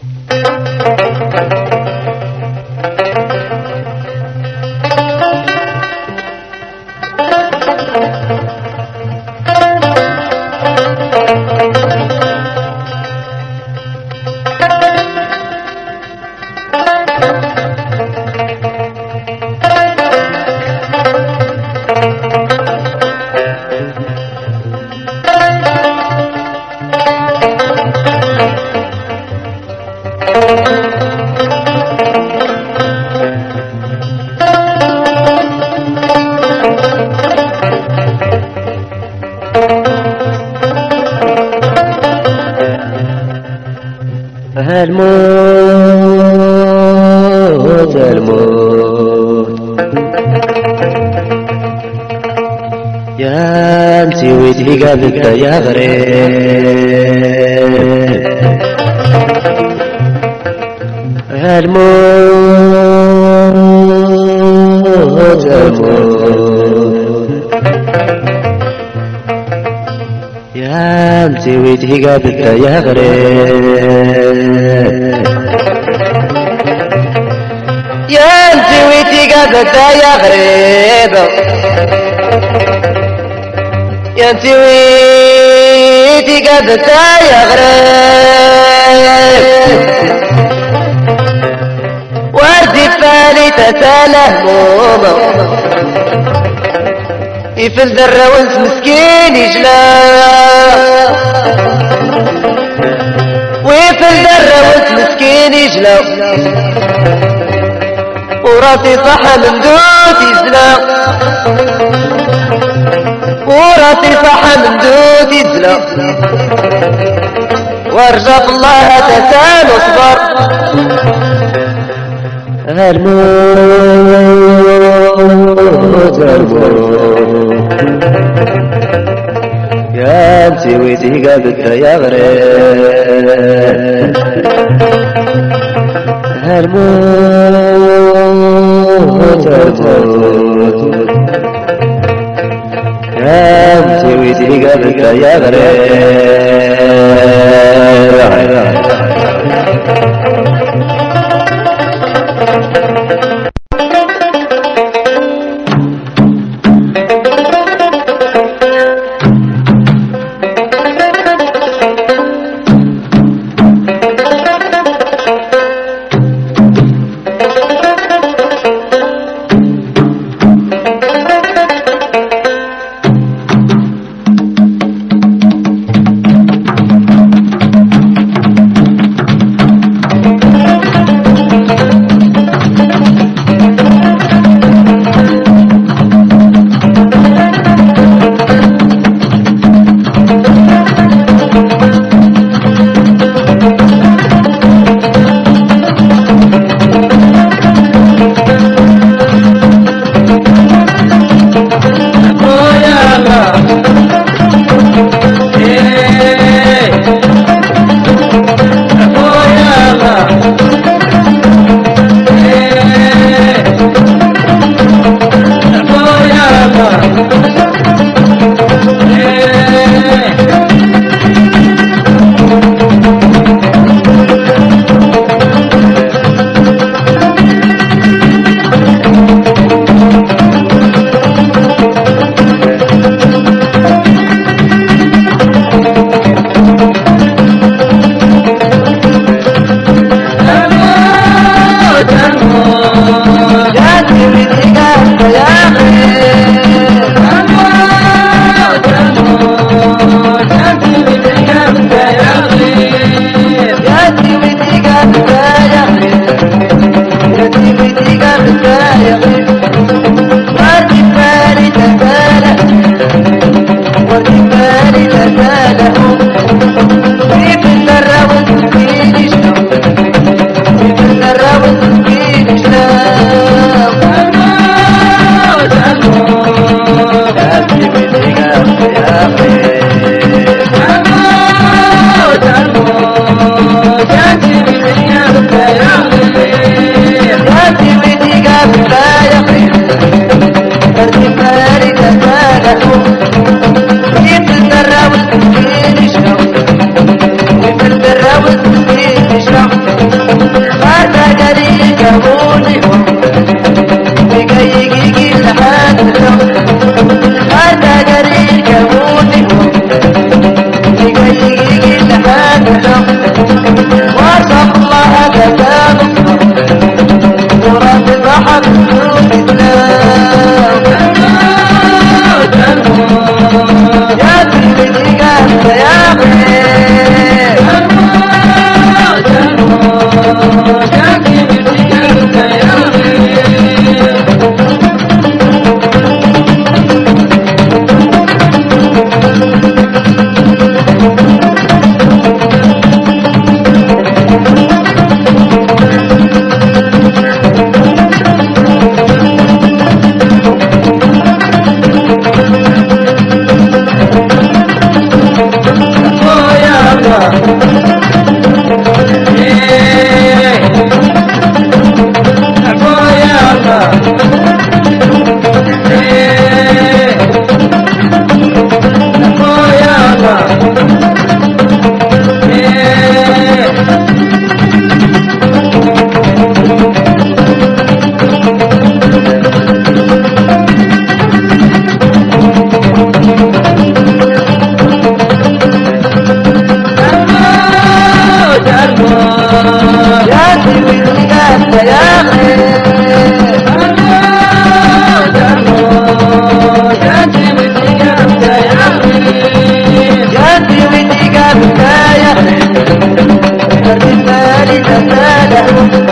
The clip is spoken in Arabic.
الموت الموت يا انتي ويدي قابلك يا غريب الموت الموت يا انتي ويدي قابلك يا غريب يا انتي ويدي قابلك يا غريب يا انتي ويدي قابلك يا غريب وردي فالي تساله موما يفل ذرة وانت مسكين يجلا ويفل ذرة وانت مسكين يجلا وراسي صح من دوت يزلا وراسي صح من دوت يزلا وارجع الله تسال واصبر الموت الموت يا انتي ويدي قابلك يا غريب الموت الموت يا انتي ويدي قابلك يا غريب جاتي بالتجارة يا جاتي وانتي جابتها يا اخي الرجال تسالى